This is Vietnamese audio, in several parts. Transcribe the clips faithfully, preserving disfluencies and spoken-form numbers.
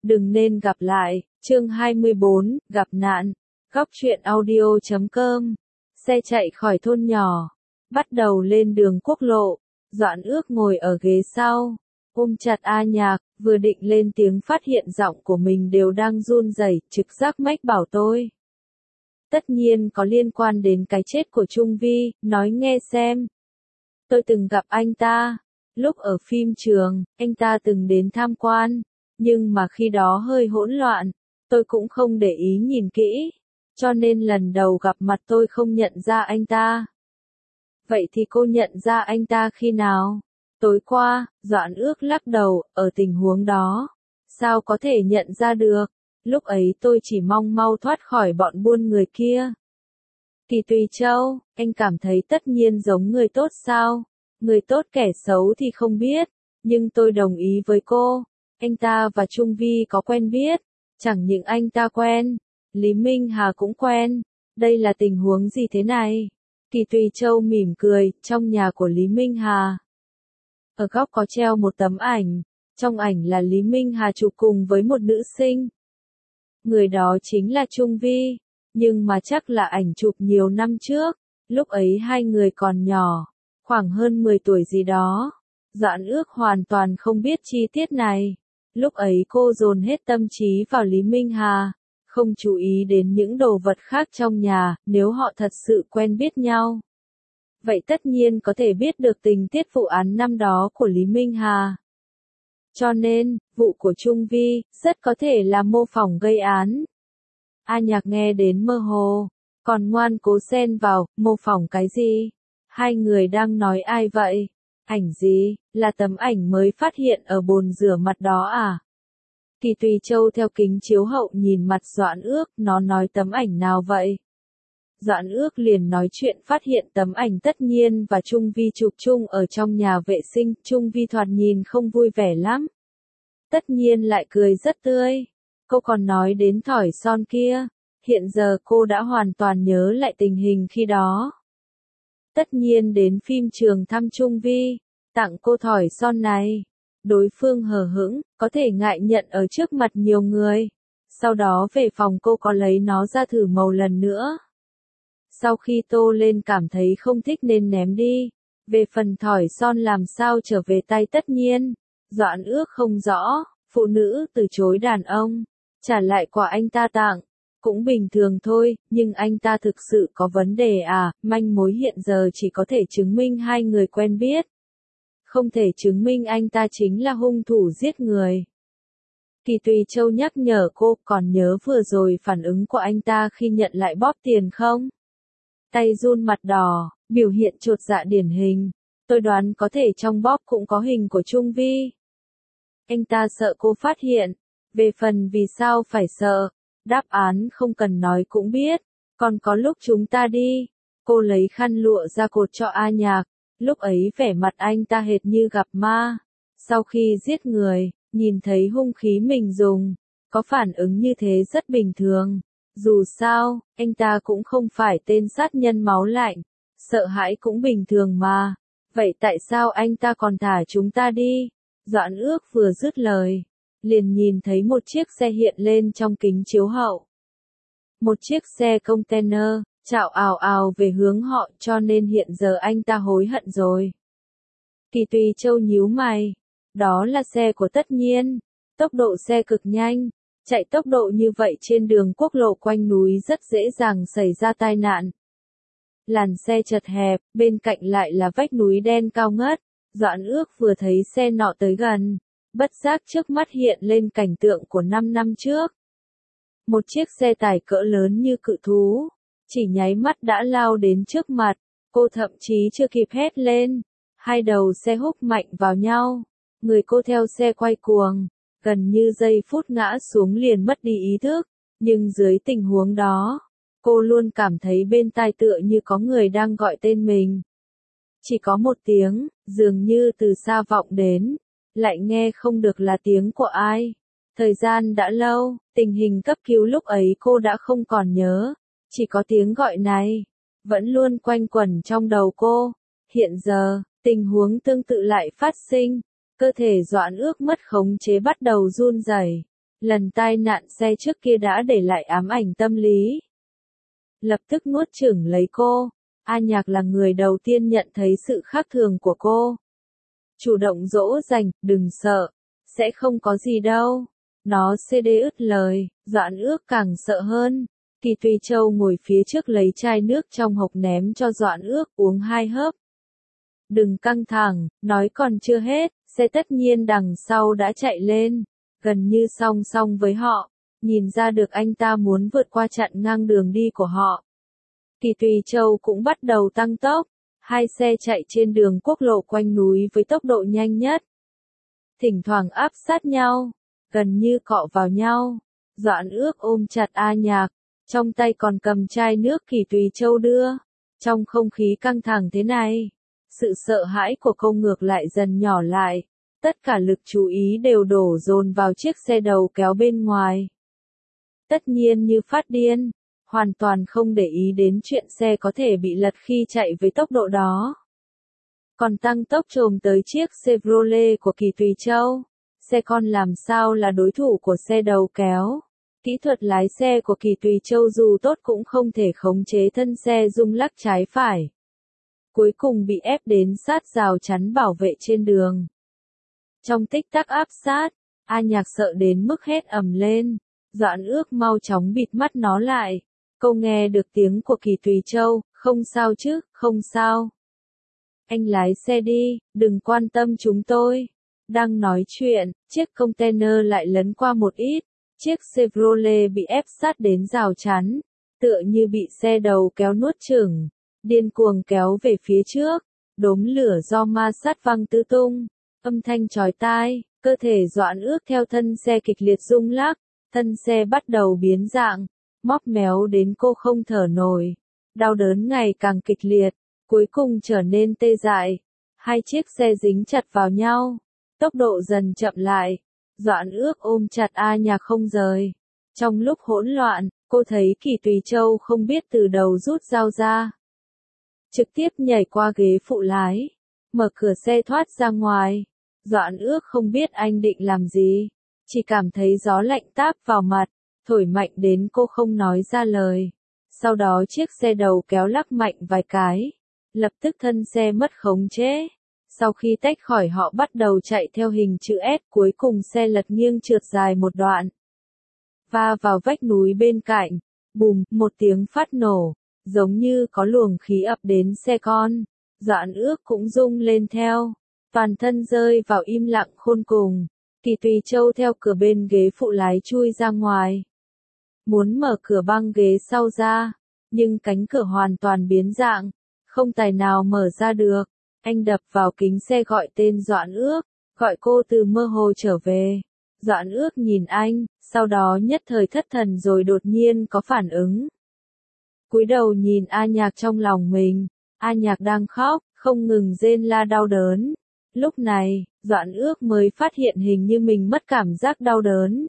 Đừng nên gặp lại, chương hai mươi bốn, gặp nạn. Góc truyện audio chấm com. Xe chạy khỏi thôn nhỏ, bắt đầu lên đường quốc lộ. Doãn Ước ngồi ở ghế sau, ôm chặt A Nhạc, vừa định lên tiếng phát hiện giọng của mình đều đang run rẩy, trực giác mách bảo tôi. Tất nhiên có liên quan đến cái chết của Trung Vi, nói nghe xem. Tôi từng gặp anh ta, lúc ở phim trường, anh ta từng đến tham quan, nhưng mà khi đó hơi hỗn loạn, tôi cũng không để ý nhìn kỹ, cho nên lần đầu gặp mặt tôi không nhận ra anh ta. Vậy thì cô nhận ra anh ta khi nào? Tối qua, Doãn Ước lắc đầu, ở tình huống đó, sao có thể nhận ra được, lúc ấy tôi chỉ mong mau thoát khỏi bọn buôn người kia. Kỳ Tùy Châu, anh cảm thấy Tất Nhiên giống người tốt sao? Người tốt kẻ xấu thì không biết, nhưng tôi đồng ý với cô, anh ta và Trung Vi có quen biết, chẳng những anh ta quen, Lý Minh Hà cũng quen, đây là tình huống gì thế này? Kỳ Tùy Châu mỉm cười, trong nhà của Lý Minh Hà. Ở góc có treo một tấm ảnh, trong ảnh là Lý Minh Hà chụp cùng với một nữ sinh. Người đó chính là Trung Vi, nhưng mà chắc là ảnh chụp nhiều năm trước, lúc ấy hai người còn nhỏ, khoảng hơn mười tuổi gì đó. Doãn Ước hoàn toàn không biết chi tiết này. Lúc ấy cô dồn hết tâm trí vào Lý Minh Hà, không chú ý đến những đồ vật khác trong nhà, nếu họ thật sự quen biết nhau. Vậy tất nhiên có thể biết được tình tiết vụ án năm đó của Lý Minh Hà. Cho nên, vụ của Trung Vi, rất có thể là mô phỏng gây án. A Nhạc nghe đến mơ hồ, còn ngoan cố xen vào, mô phỏng cái gì? Hai người đang nói ai vậy? Ảnh gì? Là tấm ảnh mới phát hiện ở bồn rửa mặt đó à? Kỳ Tùy Châu theo kính chiếu hậu nhìn mặt Doãn Ước, nó nói tấm ảnh nào vậy? Doãn Ước liền nói chuyện phát hiện tấm ảnh Tất Nhiên và Trung Vi chụp chung ở trong nhà vệ sinh, Trung Vi thoạt nhìn không vui vẻ lắm. Tất Nhiên lại cười rất tươi. Cô còn nói đến thỏi son kia, hiện giờ cô đã hoàn toàn nhớ lại tình hình khi đó. Tất Nhiên đến phim trường thăm Trung Vi, tặng cô thỏi son này. Đối phương hờ hững, có thể ngại nhận ở trước mặt nhiều người. Sau đó về phòng cô có lấy nó ra thử màu lần nữa. Sau khi tô lên cảm thấy không thích nên ném đi. Về phần thỏi son làm sao trở về tay Tất Nhiên, Doãn Ước không rõ. Phụ nữ từ chối đàn ông, trả lại quà anh ta tặng, cũng bình thường thôi, nhưng anh ta thực sự có vấn đề à? Manh mối hiện giờ chỉ có thể chứng minh hai người quen biết, không thể chứng minh anh ta chính là hung thủ giết người. Kỳ Tùy Châu nhắc nhở cô, còn nhớ vừa rồi phản ứng của anh ta khi nhận lại bóp tiền không? Tay run mặt đỏ, biểu hiện chột dạ điển hình. Tôi đoán có thể trong bóp cũng có hình của Trung Vi. Anh ta sợ cô phát hiện. Về phần vì sao phải sợ, đáp án không cần nói cũng biết. Còn có lúc chúng ta đi, cô lấy khăn lụa ra cột cho A Nhạc. Lúc ấy vẻ mặt anh ta hệt như gặp ma. Sau khi giết người, nhìn thấy hung khí mình dùng, có phản ứng như thế rất bình thường. Dù sao, anh ta cũng không phải tên sát nhân máu lạnh. Sợ hãi cũng bình thường mà. Vậy tại sao anh ta còn thả chúng ta đi? Doãn Ước vừa dứt lời, liền nhìn thấy một chiếc xe hiện lên trong kính chiếu hậu. Một chiếc xe container, chạo ào ào về hướng họ, cho nên hiện giờ anh ta hối hận rồi. Kỳ Tùy Châu nhíu mày, đó là xe của Tất Nhiên, tốc độ xe cực nhanh, chạy tốc độ như vậy trên đường quốc lộ quanh núi rất dễ dàng xảy ra tai nạn. Làn xe chật hẹp, bên cạnh lại là vách núi đen cao ngất. Doãn Ước vừa thấy xe nọ tới gần, bất giác trước mắt hiện lên cảnh tượng của năm năm trước. Một chiếc xe tải cỡ lớn như cự thú, chỉ nháy mắt đã lao đến trước mặt, cô thậm chí chưa kịp hét lên. Hai đầu xe húc mạnh vào nhau, người cô theo xe quay cuồng, gần như giây phút ngã xuống liền mất đi ý thức, nhưng dưới tình huống đó, cô luôn cảm thấy bên tai tựa như có người đang gọi tên mình. Chỉ có một tiếng, dường như từ xa vọng đến, lại nghe không được là tiếng của ai. Thời gian đã lâu, tình hình cấp cứu lúc ấy cô đã không còn nhớ, chỉ có tiếng gọi này, vẫn luôn quanh quẩn trong đầu cô. Hiện giờ, tình huống tương tự lại phát sinh, cơ thể Doãn Ước mất khống chế bắt đầu run rẩy, Lần tai nạn xe trước kia đã để lại ám ảnh tâm lý. Lập tức nuốt chửng lấy cô. A Nhạc là người đầu tiên nhận thấy sự khác thường của cô. Chủ động dỗ dành, đừng sợ. Sẽ không có gì đâu. Nó xê đê ứt lời, Doãn Ước càng sợ hơn. Kỳ Tùy Châu ngồi phía trước lấy chai nước trong hộc ném cho Doãn Ước uống hai hớp. Đừng căng thẳng, nói còn chưa hết, xe tất nhiên đằng sau đã chạy lên, gần như song song với họ, nhìn ra được anh ta muốn vượt qua chặn ngang đường đi của họ. Kỳ Tùy Châu cũng bắt đầu tăng tốc, hai xe chạy trên đường quốc lộ quanh núi với tốc độ nhanh nhất. Thỉnh thoảng áp sát nhau, gần như cọ vào nhau, Doãn Ước ôm chặt A Nhạc, trong tay còn cầm chai nước Kỳ Tùy Châu đưa. Trong không khí căng thẳng thế này, sự sợ hãi của cô ngược lại dần nhỏ lại, tất cả lực chú ý đều đổ dồn vào chiếc xe đầu kéo bên ngoài. Tất nhiên như phát điên, hoàn toàn không để ý đến chuyện xe có thể bị lật khi chạy với tốc độ đó. Còn tăng tốc chồm tới chiếc Chevrolet của Kỳ Tùy Châu, xe con làm sao là đối thủ của xe đầu kéo. Kỹ thuật lái xe của Kỳ Tùy Châu dù tốt cũng không thể khống chế thân xe rung lắc trái phải. Cuối cùng bị ép đến sát rào chắn bảo vệ trên đường. Trong tích tắc áp sát, A Nhạc sợ đến mức hét ầm lên. Doãn Ước mau chóng bịt mắt nó lại. Cô nghe được tiếng của Kỳ Tùy Châu, không sao chứ, không sao. Anh lái xe đi, đừng quan tâm chúng tôi. Đang nói chuyện, chiếc container lại lấn qua một ít. Chiếc Chevrolet bị ép sát đến rào chắn, tựa như bị xe đầu kéo nuốt chửng, điên cuồng kéo về phía trước, đốm lửa do ma sát văng tứ tung, âm thanh chói tai, cơ thể Doãn Ước theo thân xe kịch liệt rung lắc, thân xe bắt đầu biến dạng, móc méo đến cô không thở nổi, đau đớn ngày càng kịch liệt, cuối cùng trở nên tê dại, hai chiếc xe dính chặt vào nhau, tốc độ dần chậm lại. Doãn Ước ôm chặt A Nhạc không rời. Trong lúc hỗn loạn, cô thấy Kỳ Tùy Châu không biết từ đầu rút dao ra. Trực tiếp nhảy qua ghế phụ lái, mở cửa xe thoát ra ngoài. Doãn Ước không biết anh định làm gì, chỉ cảm thấy gió lạnh táp vào mặt, thổi mạnh đến cô không nói ra lời. Sau đó chiếc xe đầu kéo lắc mạnh vài cái, lập tức thân xe mất khống chế. Sau khi tách khỏi họ bắt đầu chạy theo hình chữ S, cuối cùng xe lật nghiêng trượt dài một đoạn. Va vào vách núi bên cạnh, bùm, một tiếng phát nổ, giống như có luồng khí ập đến xe con. Doãn Ước cũng rung lên theo, toàn thân rơi vào im lặng khôn cùng. Kỳ Tùy Châu theo cửa bên ghế phụ lái chui ra ngoài. Muốn mở cửa băng ghế sau ra, nhưng cánh cửa hoàn toàn biến dạng, không tài nào mở ra được. Anh đập vào kính xe gọi tên Doãn Ước, gọi cô từ mơ hồ trở về. Doãn Ước nhìn anh, sau đó nhất thời thất thần rồi đột nhiên có phản ứng. Cúi đầu nhìn A Nhạc trong lòng mình, A Nhạc đang khóc, không ngừng rên la đau đớn. Lúc này, Doãn Ước mới phát hiện hình như mình mất cảm giác đau đớn.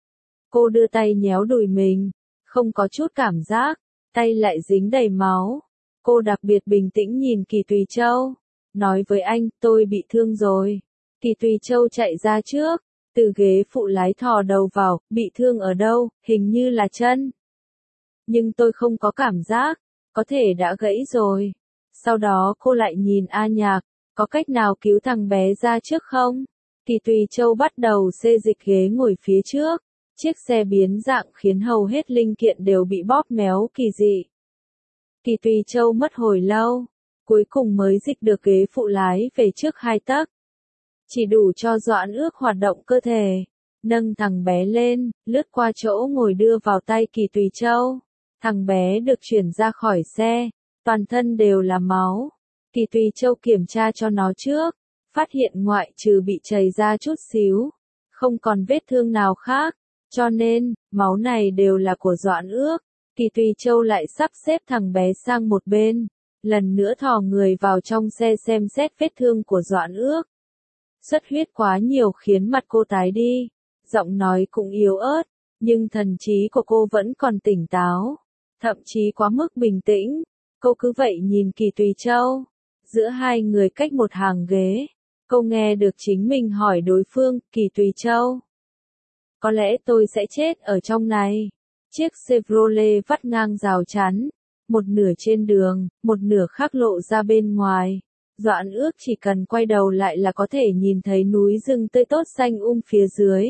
Cô đưa tay nhéo đùi mình, không có chút cảm giác, tay lại dính đầy máu. Cô đặc biệt bình tĩnh nhìn Kỳ Tùy Châu, nói với anh, tôi bị thương rồi. Kỳ Tùy Châu chạy ra trước, từ ghế phụ lái thò đầu vào, bị thương ở đâu, hình như là chân. Nhưng tôi không có cảm giác, có thể đã gãy rồi. Sau đó cô lại nhìn A Nhạc, có cách nào cứu thằng bé ra trước không? Kỳ Tùy Châu bắt đầu xê dịch ghế ngồi phía trước, chiếc xe biến dạng khiến hầu hết linh kiện đều bị bóp méo kỳ dị. Kỳ Tùy Châu mất hồi lâu, cuối cùng mới dịch được ghế phụ lái về trước hai tấc. Chỉ đủ cho Doãn Ước hoạt động cơ thể, nâng thằng bé lên, lướt qua chỗ ngồi đưa vào tay Kỳ Tùy Châu. Thằng bé được chuyển ra khỏi xe, toàn thân đều là máu. Kỳ Tùy Châu kiểm tra cho nó trước, phát hiện ngoại trừ bị chảy ra chút xíu, không còn vết thương nào khác, cho nên, máu này đều là của Doãn Ước. Kỳ Tùy Châu lại sắp xếp thằng bé sang một bên, lần nữa thò người vào trong xe xem xét vết thương của Doãn Ước. Xuất huyết quá nhiều khiến mặt cô tái đi, giọng nói cũng yếu ớt, nhưng thần trí của cô vẫn còn tỉnh táo, thậm chí quá mức bình tĩnh. Cô cứ vậy nhìn Kỳ Tùy Châu, giữa hai người cách một hàng ghế, cô nghe được chính mình hỏi đối phương, Kỳ Tùy Châu. Có lẽ tôi sẽ chết ở trong này. Chiếc Chevrolet vắt ngang rào chắn, một nửa trên đường, một nửa khác lộ ra bên ngoài. Doãn Ước chỉ cần quay đầu lại là có thể nhìn thấy núi rừng tươi tốt xanh um phía dưới.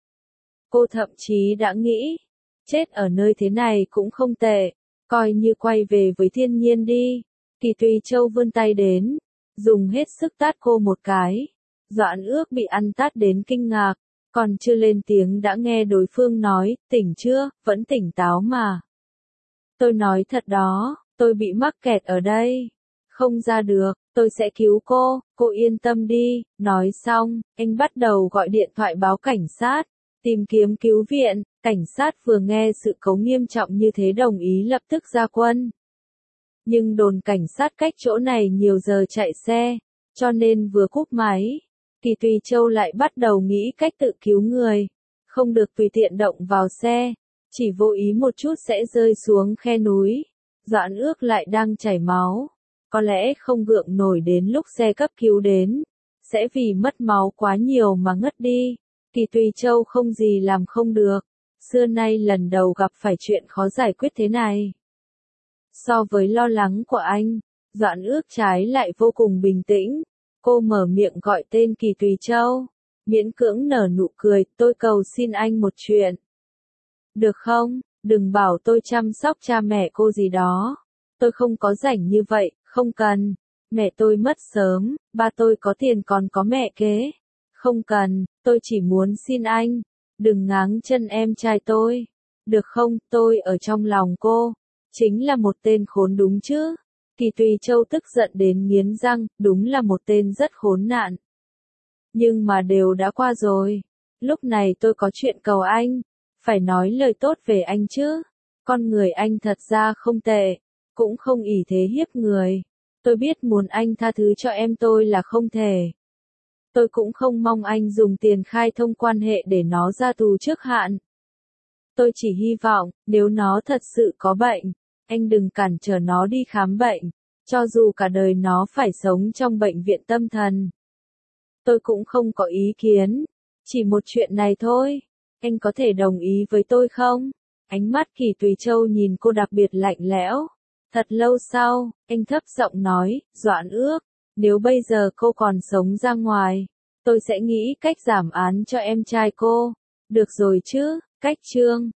Cô thậm chí đã nghĩ, chết ở nơi thế này cũng không tệ, coi như quay về với thiên nhiên đi. Kỳ Tùy Châu vươn tay đến, dùng hết sức tát cô một cái. Doãn Ước bị ăn tát đến kinh ngạc, còn chưa lên tiếng đã nghe đối phương nói, tỉnh chưa, vẫn tỉnh táo mà. Tôi nói thật đó, tôi bị mắc kẹt ở đây. Không ra được, tôi sẽ cứu cô, cô yên tâm đi. Nói xong, anh bắt đầu gọi điện thoại báo cảnh sát, tìm kiếm cứu viện. Cảnh sát vừa nghe sự cố nghiêm trọng như thế đồng ý lập tức ra quân. Nhưng đồn cảnh sát cách chỗ này nhiều giờ chạy xe, cho nên vừa cúp máy, Kỳ Tùy Châu lại bắt đầu nghĩ cách tự cứu người. Không được tùy tiện động vào xe, chỉ vô ý một chút sẽ rơi xuống khe núi. Doãn Ước lại đang chảy máu, có lẽ không gượng nổi đến lúc xe cấp cứu đến, sẽ vì mất máu quá nhiều mà ngất đi. Kỳ Tùy Châu không gì làm không được, xưa nay lần đầu gặp phải chuyện khó giải quyết thế này. So với lo lắng của anh, Doãn Ước trái lại vô cùng bình tĩnh. Cô mở miệng gọi tên Kỳ Tùy Châu, miễn cưỡng nở nụ cười, tôi cầu xin anh một chuyện. Được không, đừng bảo tôi chăm sóc cha mẹ cô gì đó. Tôi không có rảnh như vậy, không cần. Mẹ tôi mất sớm, ba tôi có tiền còn có mẹ kế. Không cần, tôi chỉ muốn xin anh, đừng ngáng chân em trai tôi. Được không, tôi ở trong lòng cô, chính là một tên khốn đúng chứ. Kỳ Tùy Châu tức giận đến nghiến răng, đúng là một tên rất khốn nạn. Nhưng mà đều đã qua rồi. Lúc này tôi có chuyện cầu anh, phải nói lời tốt về anh chứ. Con người anh thật ra không tệ, cũng không ỷ thế hiếp người. Tôi biết muốn anh tha thứ cho em tôi là không thể. Tôi cũng không mong anh dùng tiền khai thông quan hệ để nó ra tù trước hạn. Tôi chỉ hy vọng, nếu nó thật sự có bệnh, anh đừng cản trở nó đi khám bệnh, cho dù cả đời nó phải sống trong bệnh viện tâm thần. Tôi cũng không có ý kiến, chỉ một chuyện này thôi, anh có thể đồng ý với tôi không? Ánh mắt Kỳ Tùy Châu nhìn cô đặc biệt lạnh lẽo. Thật lâu sau, anh thấp giọng nói, Doãn Ước, nếu bây giờ cô còn sống ra ngoài, tôi sẽ nghĩ cách giảm án cho em trai cô. Được rồi chứ, cách chương.